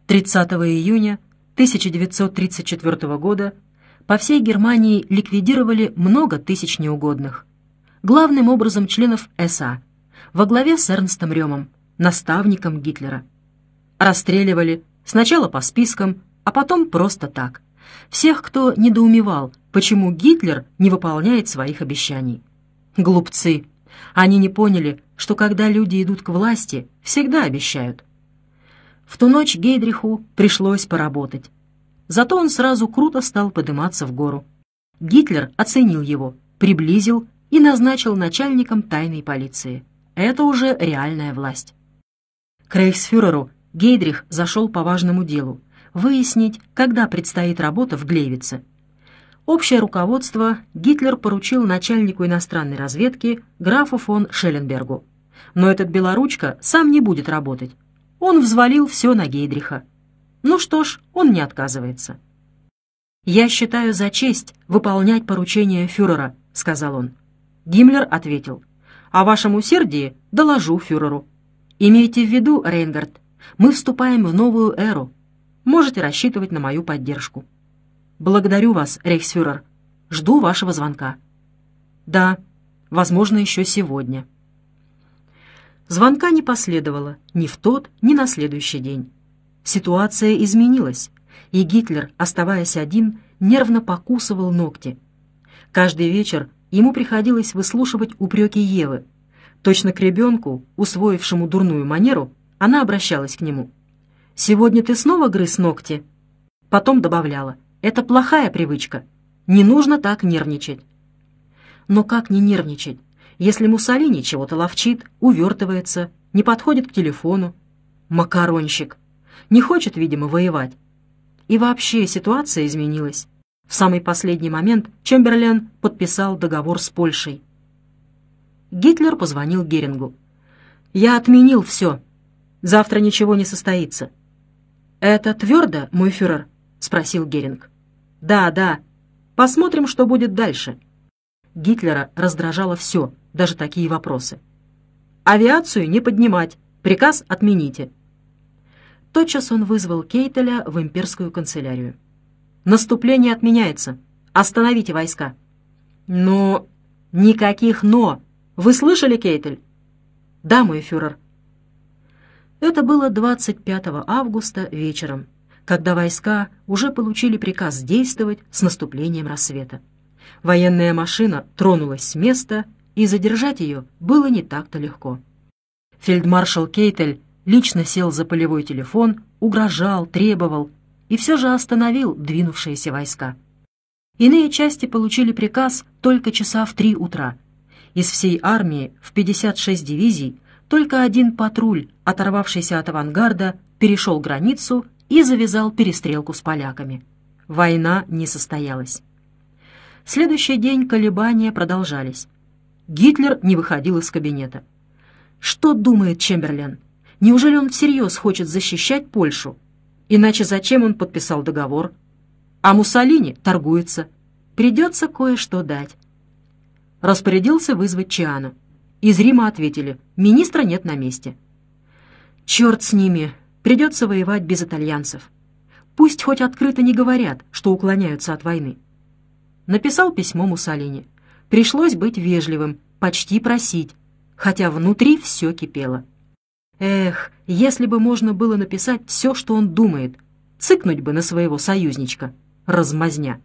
30 июня 1934 года по всей Германии ликвидировали много тысяч неугодных. Главным образом членов СА, во главе с Эрнстом Рёмом, наставником Гитлера. Расстреливали сначала по спискам, а потом просто так. Всех, кто недоумевал, почему Гитлер не выполняет своих обещаний. Глупцы! Они не поняли, что когда люди идут к власти, всегда обещают. В ту ночь Гейдриху пришлось поработать. Зато он сразу круто стал подниматься в гору. Гитлер оценил его, приблизил и назначил начальником тайной полиции. Это уже реальная власть. К рейхсфюреру Гейдрих зашел по важному делу — выяснить, когда предстоит работа в Глейвице. Общее руководство Гитлер поручил начальнику иностранной разведки графу фон Шелленбергу. Но этот белоручка сам не будет работать. Он взвалил все на Гейдриха. Ну что ж, он не отказывается. «Я считаю за честь выполнять поручения фюрера», — сказал он. Гиммлер ответил: «О вашем усердии доложу фюреру. Имейте в виду, Рейнгард, мы вступаем в новую эру. Можете рассчитывать на мою поддержку». «Благодарю вас, рейхсфюрер. Жду вашего звонка». «Да, возможно, еще сегодня». Звонка не последовало ни в тот, ни на следующий день. Ситуация изменилась, и Гитлер, оставаясь один, нервно покусывал ногти. Каждый вечер ему приходилось выслушивать упреки Евы. Точно к ребенку, усвоившему дурную манеру, она обращалась к нему. «Сегодня ты снова грыз ногти?» Потом добавляла: «Это плохая привычка. Не нужно так нервничать». Но как не нервничать, если Муссолини чего-то ловчит, увертывается, не подходит к телефону? Макаронщик. Не хочет, видимо, воевать. И вообще ситуация изменилась. В самый последний момент Чемберлен подписал договор с Польшей. Гитлер позвонил Герингу. «Я отменил все. Завтра ничего не состоится». «Это твердо, мой фюрер?» — спросил Геринг. «Да, да. Посмотрим, что будет дальше». Гитлера раздражало все, даже такие вопросы. «Авиацию не поднимать. Приказ отмените». Тотчас он вызвал Кейтеля в имперскую канцелярию. «Наступление отменяется. Остановите войска». «Но...» «Никаких «но». Вы слышали, Кейтель?» «Да, мой фюрер». Это было 25 августа вечером, когда войска уже получили приказ действовать с наступлением рассвета. Военная машина тронулась с места, и задержать ее было не так-то легко. Фельдмаршал Кейтель лично сел за полевой телефон, угрожал, требовал и все же остановил двинувшиеся войска. Иные части получили приказ только часа в 3 утра. Из всей армии в 56 дивизий только один патруль, оторвавшийся от авангарда, перешел границу и завязал перестрелку с поляками. Война не состоялась. Следующий день колебания продолжались. Гитлер не выходил из кабинета. Что думает Чемберлен? Неужели он всерьез хочет защищать Польшу? Иначе зачем он подписал договор? А Муссолини торгуется. Придется кое-что дать. Распорядился вызвать Чиану. Из Рима ответили: министра нет на месте. Черт с ними, придется воевать без итальянцев. Пусть хоть открыто не говорят, что уклоняются от войны. Написал письмо Муссолини. Пришлось быть вежливым, почти просить, хотя внутри все кипело. Эх, если бы можно было написать все, что он думает, цыкнуть бы на своего союзничка. Размазня.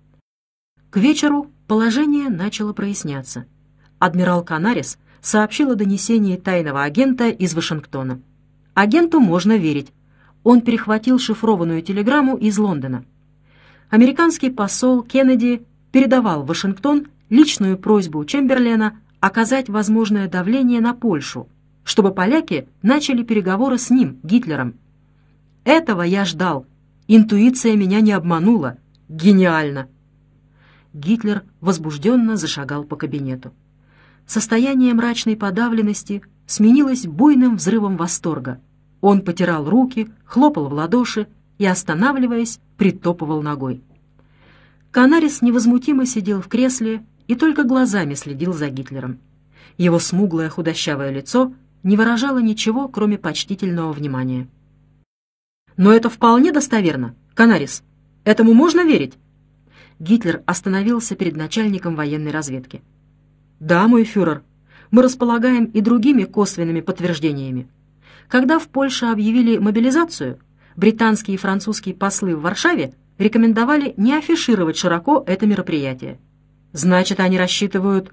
К вечеру положение начало проясняться. Адмирал Канарис сообщил о донесении тайного агента из Вашингтона. Агенту можно верить. Он перехватил шифрованную телеграмму из Лондона. Американский посол Кеннеди передавал в Вашингтон личную просьбу Чемберлена оказать возможное давление на Польшу, чтобы поляки начали переговоры с ним, Гитлером. Этого я ждал. Интуиция меня не обманула. Гениально. Гитлер возбужденно зашагал по кабинету. Состояние мрачной подавленности сменилось буйным взрывом восторга. Он потирал руки, хлопал в ладоши и, останавливаясь, притопывал ногой. Канарис невозмутимо сидел в кресле и только глазами следил за Гитлером. Его смуглое худощавое лицо не выражало ничего, кроме почтительного внимания. Но это вполне достоверно, Канарис. Этому можно верить?» Гитлер остановился перед начальником военной разведки. «Да, мой фюрер, мы располагаем и другими косвенными подтверждениями. Когда в Польше объявили мобилизацию, британские и французские послы в Варшаве рекомендовали не афишировать широко это мероприятие. Значит, они рассчитывают...»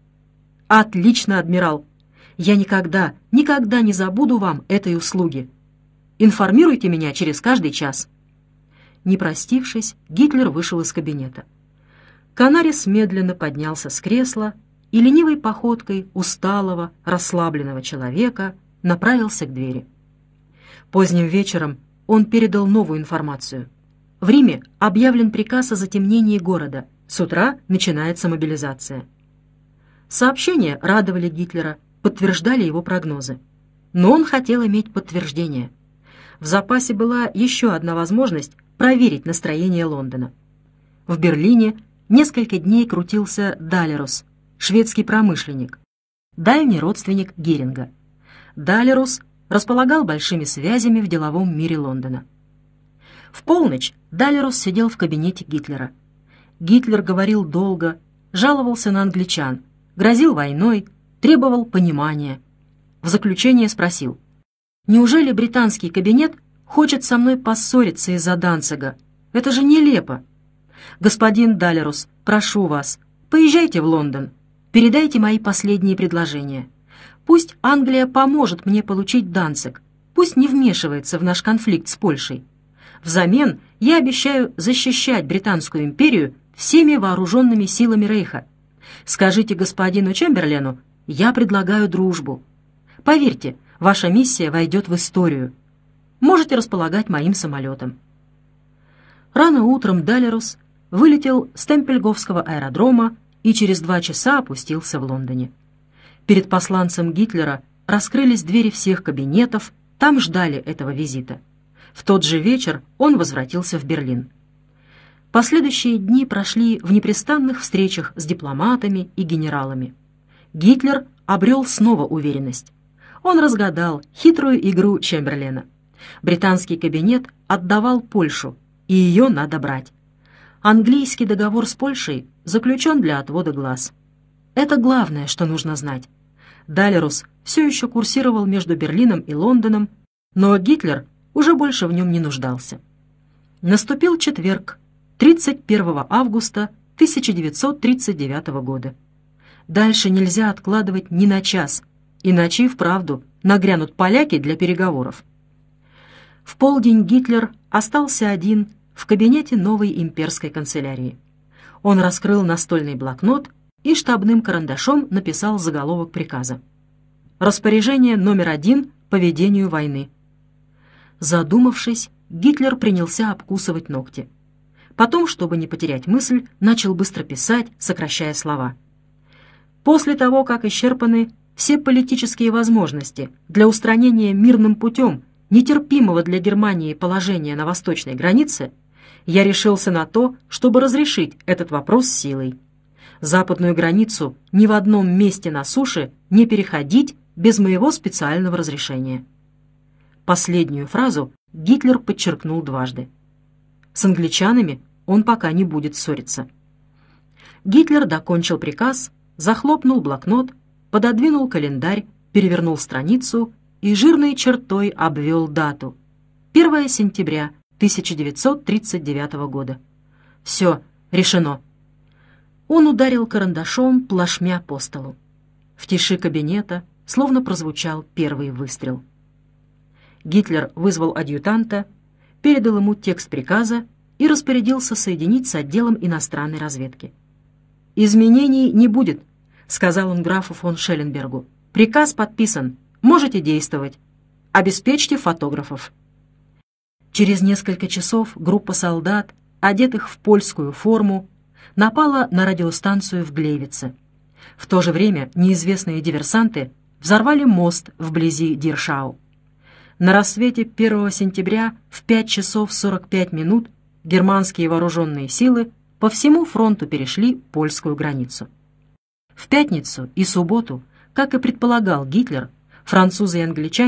«Отлично, адмирал. Я никогда не забуду вам этой услуги. Информируйте меня через каждый час». Не простившись, Гитлер вышел из кабинета. Канарис медленно поднялся с кресла и ленивой походкой усталого, расслабленного человека направился к двери. Поздним вечером он передал новую информацию. В Риме объявлен приказ о затемнении города. С утра начинается мобилизация. Сообщения радовали Гитлера, подтверждали его прогнозы. Но он хотел иметь подтверждение. В запасе была еще одна возможность проверить настроение Лондона. В Берлине несколько дней крутился Далерус, шведский промышленник, дальний родственник Геринга. Далерус располагал большими связями в деловом мире Лондона. В полночь Далерус сидел в кабинете Гитлера. Гитлер говорил долго, жаловался на англичан, грозил войной, требовал понимания. В заключение спросил: «Неужели британский кабинет хочет со мной поссориться из-за Данцига? Это же нелепо. Господин Далерус, прошу вас, поезжайте в Лондон, передайте мои последние предложения. Пусть Англия поможет мне получить Данциг, пусть не вмешивается в наш конфликт с Польшей. Взамен я обещаю защищать Британскую империю всеми вооруженными силами Рейха. Скажите господину Чемберлену, я предлагаю дружбу. Поверьте, ваша миссия войдет в историю. Можете располагать моим самолетом». Рано утром Далерус вылетел с Темпельговского аэродрома и через 2 часа опустился в Лондоне. Перед посланцем Гитлера раскрылись двери всех кабинетов, там ждали этого визита. В тот же вечер он возвратился в Берлин. Последующие дни прошли в непрестанных встречах с дипломатами и генералами. Гитлер обрел снова уверенность. Он разгадал хитрую игру Чемберлена. Британский кабинет отдавал Польшу, и ее надо брать. Английский договор с Польшей заключен для отвода глаз. Это главное, что нужно знать. Далерус все еще курсировал между Берлином и Лондоном, но Гитлер уже больше в нем не нуждался. Наступил четверг, 31 августа 1939 года. Дальше нельзя откладывать ни на час, иначе и вправду нагрянут поляки для переговоров. В полдень Гитлер остался один в кабинете новой имперской канцелярии. Он раскрыл настольный блокнот и штабным карандашом написал заголовок приказа: «Распоряжение номер 1 по ведению войны». Задумавшись, Гитлер принялся обкусывать ногти. Потом, чтобы не потерять мысль, начал быстро писать, сокращая слова. После того, как исчерпаны все политические возможности для устранения мирным путем нетерпимого для Германии положения на восточной границе, я решился на то, чтобы разрешить этот вопрос силой. Западную границу ни в одном месте на суше не переходить без моего специального разрешения. Последнюю фразу Гитлер подчеркнул дважды. С англичанами он пока не будет ссориться. Гитлер докончил приказ, захлопнул блокнот, пододвинул календарь, перевернул страницу и жирной чертой обвел дату. 1 сентября 1939 года. Все, решено. Он ударил карандашом плашмя по столу. В тиши кабинета словно прозвучал первый выстрел. Гитлер вызвал адъютанта, передал ему текст приказа и распорядился соединить с отделом иностранной разведки. «Изменений не будет», — сказал он графу фон Шелленбергу. «Приказ подписан. Можете действовать. Обеспечьте фотографов». Через несколько часов группа солдат, одетых в польскую форму, напала на радиостанцию в Глейвице. В то же время неизвестные диверсанты взорвали мост вблизи Диршау. На рассвете 1 сентября в 5 часов 45 минут германские вооруженные силы по всему фронту перешли польскую границу. В пятницу и субботу, как и предполагал Гитлер, французы и англичане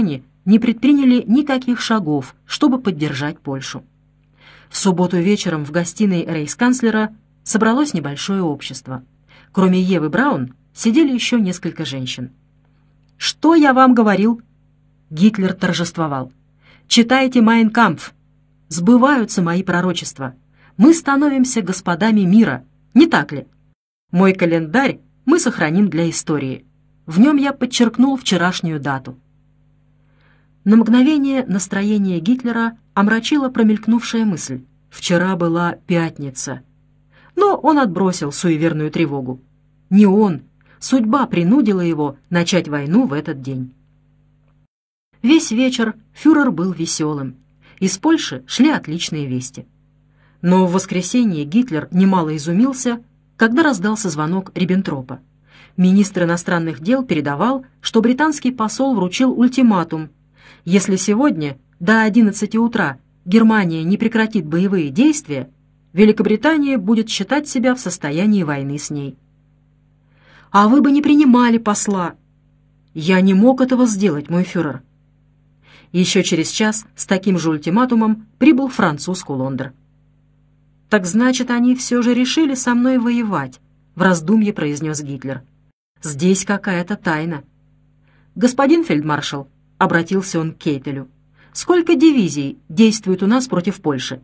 не предприняли никаких шагов, чтобы поддержать Польшу. В субботу вечером в гостиной рейхсканцлера собралось небольшое общество. Кроме Евы Браун сидели еще несколько женщин. «Что я вам говорил?» Гитлер торжествовал. «Читайте «Майн кампф». Сбываются мои пророчества. Мы становимся господами мира, не так ли? Мой календарь мы сохраним для истории. В нем я подчеркнул вчерашнюю дату». На мгновение настроение Гитлера омрачила промелькнувшая мысль. Вчера была пятница. Но он отбросил суеверную тревогу. Не он, судьба принудила его начать войну в этот день. Весь вечер фюрер был веселым. Из Польши шли отличные вести. Но в воскресенье Гитлер немало изумился, когда раздался звонок Риббентропа. Министр иностранных дел передавал, что британский посол вручил ультиматум. Если сегодня до 11 утра Германия не прекратит боевые действия, Великобритания будет считать себя в состоянии войны с ней. «А вы бы не принимали посла!» «Я не мог этого сделать, мой фюрер». Еще через час с таким же ультиматумом прибыл француз Кулондер. «Так значит, они все же решили со мной воевать», — в раздумье произнес Гитлер. «Здесь какая-то тайна». «Господин фельдмаршал», — обратился он к Кейтелю, — «сколько дивизий действует у нас против Польши?»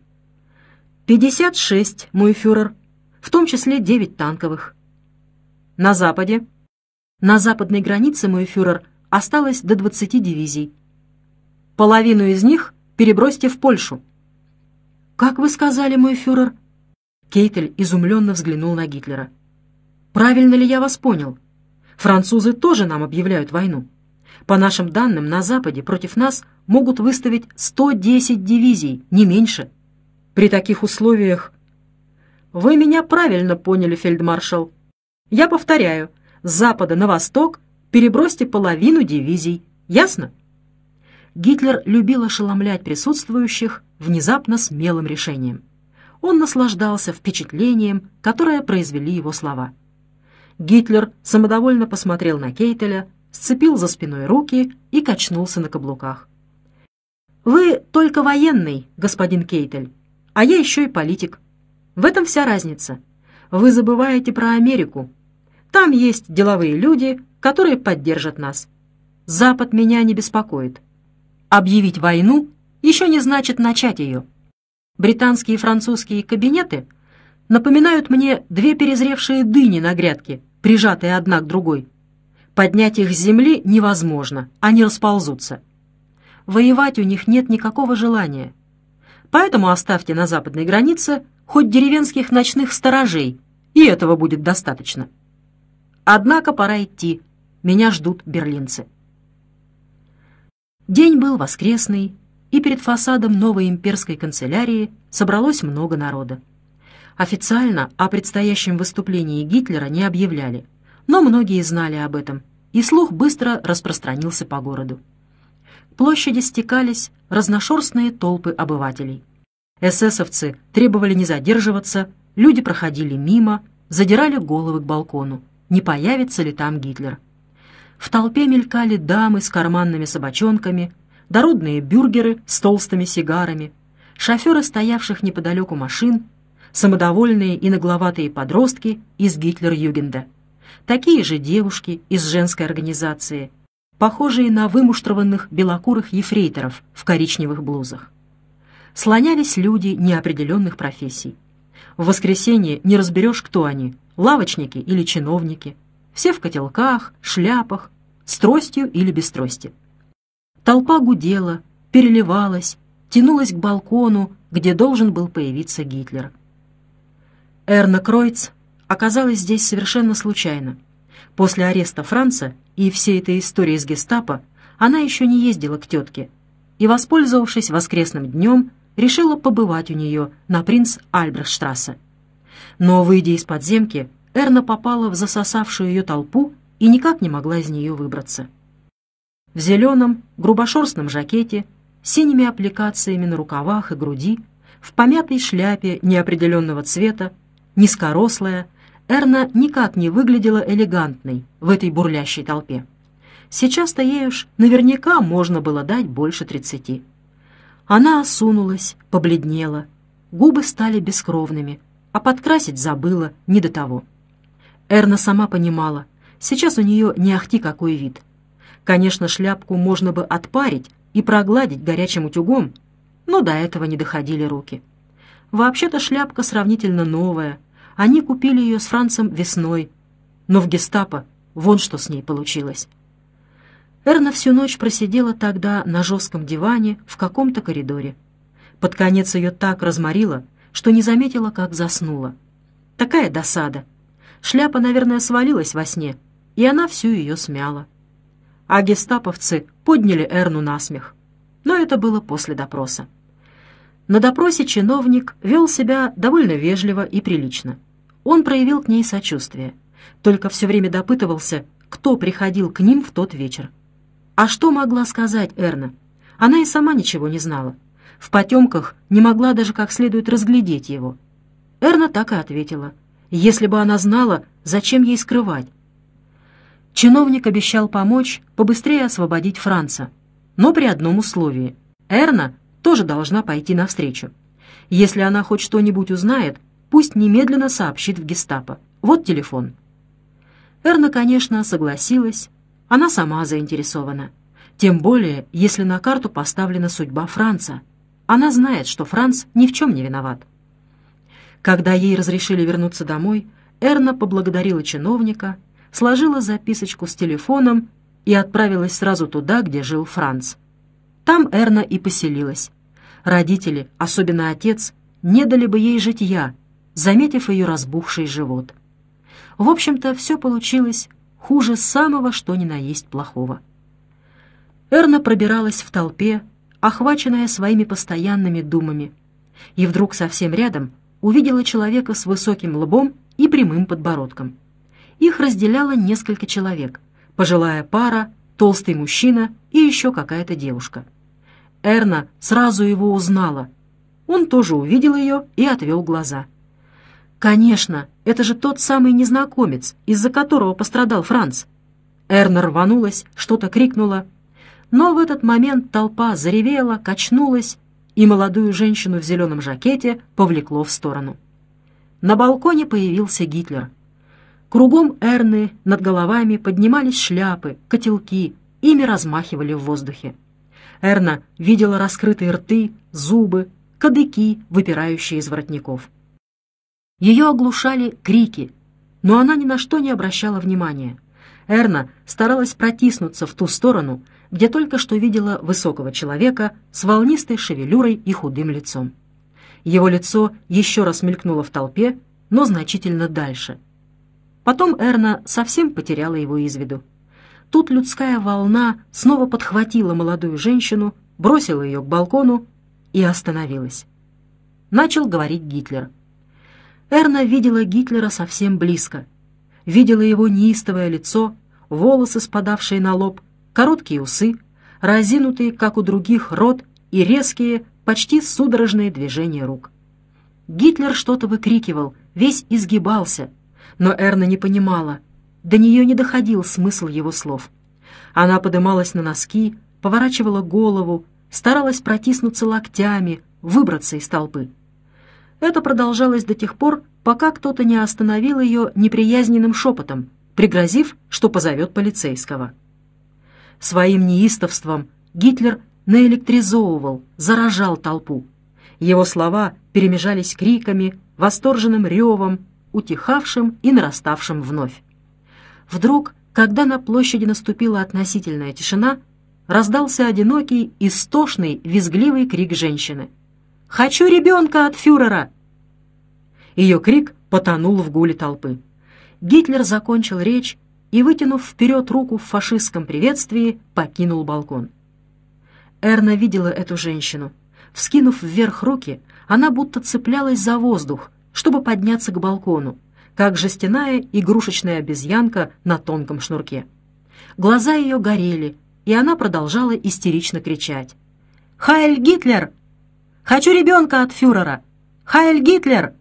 56, мой фюрер, в том числе 9 танковых. На западе? На западной границе, мой фюрер, осталось до 20 дивизий. Половину из них перебросьте в Польшу. «Как вы сказали, мой фюрер?» Кейтель изумленно взглянул на Гитлера. «Правильно ли я вас понял? Французы тоже нам объявляют войну. По нашим данным, на Западе против нас могут выставить 110 дивизий, не меньше. При таких условиях...» «Вы меня правильно поняли, фельдмаршал. Я повторяю, с запада на восток перебросьте половину дивизий. Ясно?» Гитлер любил ошеломлять присутствующих внезапно смелым решением. Он наслаждался впечатлением, которое произвели его слова. Гитлер самодовольно посмотрел на Кейтеля, сцепил за спиной руки и качнулся на каблуках. «Вы только военный, господин Кейтель, а я еще и политик. В этом вся разница. Вы забываете про Америку. Там есть деловые люди, которые поддержат нас. Запад меня не беспокоит. Объявить войну еще не значит начать ее. Британские и французские кабинеты напоминают мне 2 перезревшие дыни на грядке, прижатые одна к другой. Поднять их с земли невозможно, они расползутся. Воевать у них нет никакого желания. Поэтому оставьте на западной границе хоть деревенских ночных сторожей, и этого будет достаточно. Однако пора идти, меня ждут берлинцы». День был воскресный, и перед фасадом новой имперской канцелярии собралось много народа. Официально о предстоящем выступлении Гитлера не объявляли, но многие знали об этом, и слух быстро распространился по городу. К площади стекались разношерстные толпы обывателей. Эсэсовцы требовали не задерживаться, люди проходили мимо, задирали головы к балкону, не появится ли там Гитлер. В толпе мелькали дамы с карманными собачонками, дородные бюргеры с толстыми сигарами, шоферы стоявших неподалеку машин, самодовольные и нагловатые подростки из Гитлер-Югенда, такие же девушки из женской организации, похожие на вымуштрованных белокурых ефрейторов в коричневых блузах. Слонялись люди неопределенных профессий. В воскресенье не разберешь, кто они — лавочники или чиновники. Все в котелках, шляпах, с тростью или без трости. Толпа гудела, переливалась, тянулась к балкону, где должен был появиться Гитлер. Эрна Кройц оказалась здесь совершенно случайно. После ареста Франца и всей этой истории с гестапо она еще не ездила к тетке и, воспользовавшись воскресным днем, решила побывать у нее на Принц-Альбрехтштрассе. Но, выйдя из подземки, Эрна попала в засосавшую ее толпу и никак не могла из нее выбраться. В зеленом, грубошерстном жакете, синими аппликациями на рукавах и груди, в помятой шляпе неопределенного цвета, низкорослая, Эрна никак не выглядела элегантной в этой бурлящей толпе. Сейчас-то ей уж наверняка можно было дать больше 30. Она осунулась, побледнела, губы стали бескровными, а подкрасить забыла, не до того. Эрна сама понимала, сейчас у нее не ахти какой вид. Конечно, шляпку можно бы отпарить и прогладить горячим утюгом, но до этого не доходили руки. Вообще-то шляпка сравнительно новая, они купили ее с Францем весной, но в гестапо вон что с ней получилось. Эрна всю ночь просидела тогда на жестком диване в каком-то коридоре. Под конец ее так разморило, что не заметила, как заснула. Такая досада. Шляпа, наверное, свалилась во сне, и она всю ее смяла. А гестаповцы подняли Эрну на смех. Но это было после допроса. На допросе чиновник вел себя довольно вежливо и прилично. Он проявил к ней сочувствие, только все время допытывался, кто приходил к ним в тот вечер. А что могла сказать Эрна? Она и сама ничего не знала. В потемках не могла даже как следует разглядеть его. Эрна так и ответила. Если бы она знала, зачем ей скрывать? Чиновник обещал помочь побыстрее освободить Франца, но при одном условии. Эрна тоже должна пойти навстречу. Если она хоть что-нибудь узнает, пусть немедленно сообщит в гестапо. Вот телефон. Эрна, конечно, согласилась. Она сама заинтересована. Тем более, если на карту поставлена судьба Франца. Она знает, что Франц ни в чем не виноват. Когда ей разрешили вернуться домой, Эрна поблагодарила чиновника, сложила записочку с телефоном и отправилась сразу туда, где жил Франц. Там Эрна и поселилась. Родители, особенно отец, не дали бы ей житья, заметив ее разбухший живот. В общем-то, все получилось хуже самого, что ни на есть плохого. Эрна пробиралась в толпе, охваченная своими постоянными думами, и вдруг совсем рядом увидела человека с высоким лбом и прямым подбородком. Их разделяло несколько человек: пожилая пара, толстый мужчина и еще какая-то девушка. Эрна сразу его узнала. Он тоже увидел ее и отвел глаза. Конечно, это же тот самый незнакомец, из-за которого пострадал Франц. Эрна рванулась, что-то крикнула, но в этот момент толпа заревела, качнулась, и молодую женщину в зеленом жакете повлекло в сторону. На балконе появился Гитлер. Кругом Эрны над головами поднимались шляпы, котелки, ими размахивали в воздухе. Эрна видела раскрытые рты, зубы, кадыки, выпирающие из воротников. Ее оглушали крики, но она ни на что не обращала внимания. Эрна старалась протиснуться в ту сторону, где только что видела высокого человека с волнистой шевелюрой и худым лицом. Его лицо еще раз мелькнуло в толпе, но значительно дальше. Потом Эрна совсем потеряла его из виду. Тут людская волна снова подхватила молодую женщину, бросила ее к балкону и остановилась. Начал говорить Гитлер. Эрна видела Гитлера совсем близко. Видела его неистовое лицо, волосы, спадавшие на лоб, короткие усы, разинутые, как у других, рот и резкие, почти судорожные движения рук. Гитлер что-то выкрикивал, весь изгибался, но Эрна не понимала, до нее не доходил смысл его слов. Она подымалась на носки, поворачивала голову, старалась протиснуться локтями, выбраться из толпы. Это продолжалось до тех пор, пока кто-то не остановил ее неприязненным шепотом, пригрозив, что позовет полицейского. Своим неистовством Гитлер наэлектризовывал, заражал толпу. Его слова перемежались криками, восторженным ревом, утихавшим и нараставшим вновь. Вдруг, когда на площади наступила относительная тишина, раздался одинокий, истошный, визгливый крик женщины. «Хочу ребенка от фюрера!» Ее крик потонул в гуле толпы. Гитлер закончил речь и, вытянув вперед руку в фашистском приветствии, покинул балкон. Эрна видела эту женщину. Вскинув вверх руки, она будто цеплялась за воздух, чтобы подняться к балкону, как жестяная игрушечная обезьянка на тонком шнурке. Глаза ее горели, и она продолжала истерично кричать. «Хайль Гитлер! Хочу ребенка от фюрера! Хайль Гитлер!»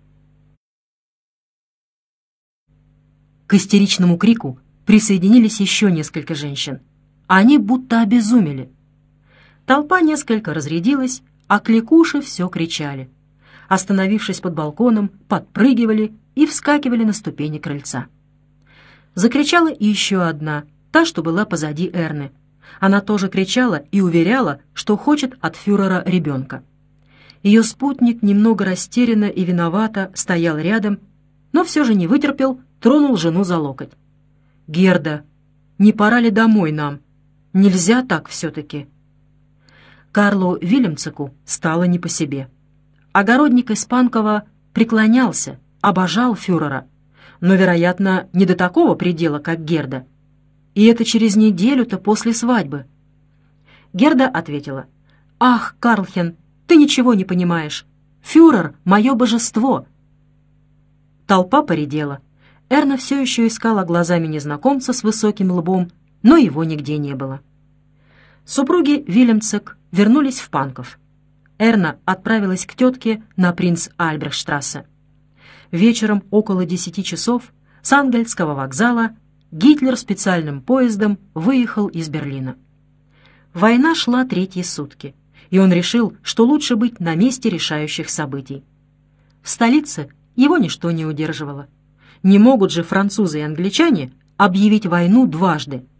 К истеричному крику присоединились еще несколько женщин. Они будто обезумели. Толпа несколько разрядилась, а кликуши все кричали. Остановившись под балконом, подпрыгивали и вскакивали на ступени крыльца. Закричала и еще одна, та, что была позади Эрны. Она тоже кричала и уверяла, что хочет от фюрера ребенка. Ее спутник немного растерянно и виновато стоял рядом, но все же не вытерпел, тронул жену за локоть. «Герда, не пора ли домой нам? Нельзя так все-таки». Карлу Вильямцеку стало не по себе. Огородник из Панкова преклонялся, обожал фюрера, но, вероятно, не до такого предела, как Герда. И это через неделю-то после свадьбы. Герда ответила: «Ах, Карлхен, ты ничего не понимаешь. Фюрер — мое божество». Толпа поредела. Эрна все еще искала глазами незнакомца с высоким лбом, но его нигде не было. Супруги Вильямцек вернулись в Панков. Эрна отправилась к тетке на Принц-Альбрехтштрассе. Вечером около 10 часов с Ангельского вокзала Гитлер специальным поездом выехал из Берлина. Война шла третьи сутки, и он решил, что лучше быть на месте решающих событий. В столице его ничто не удерживало. Не могут же французы и англичане объявить войну дважды.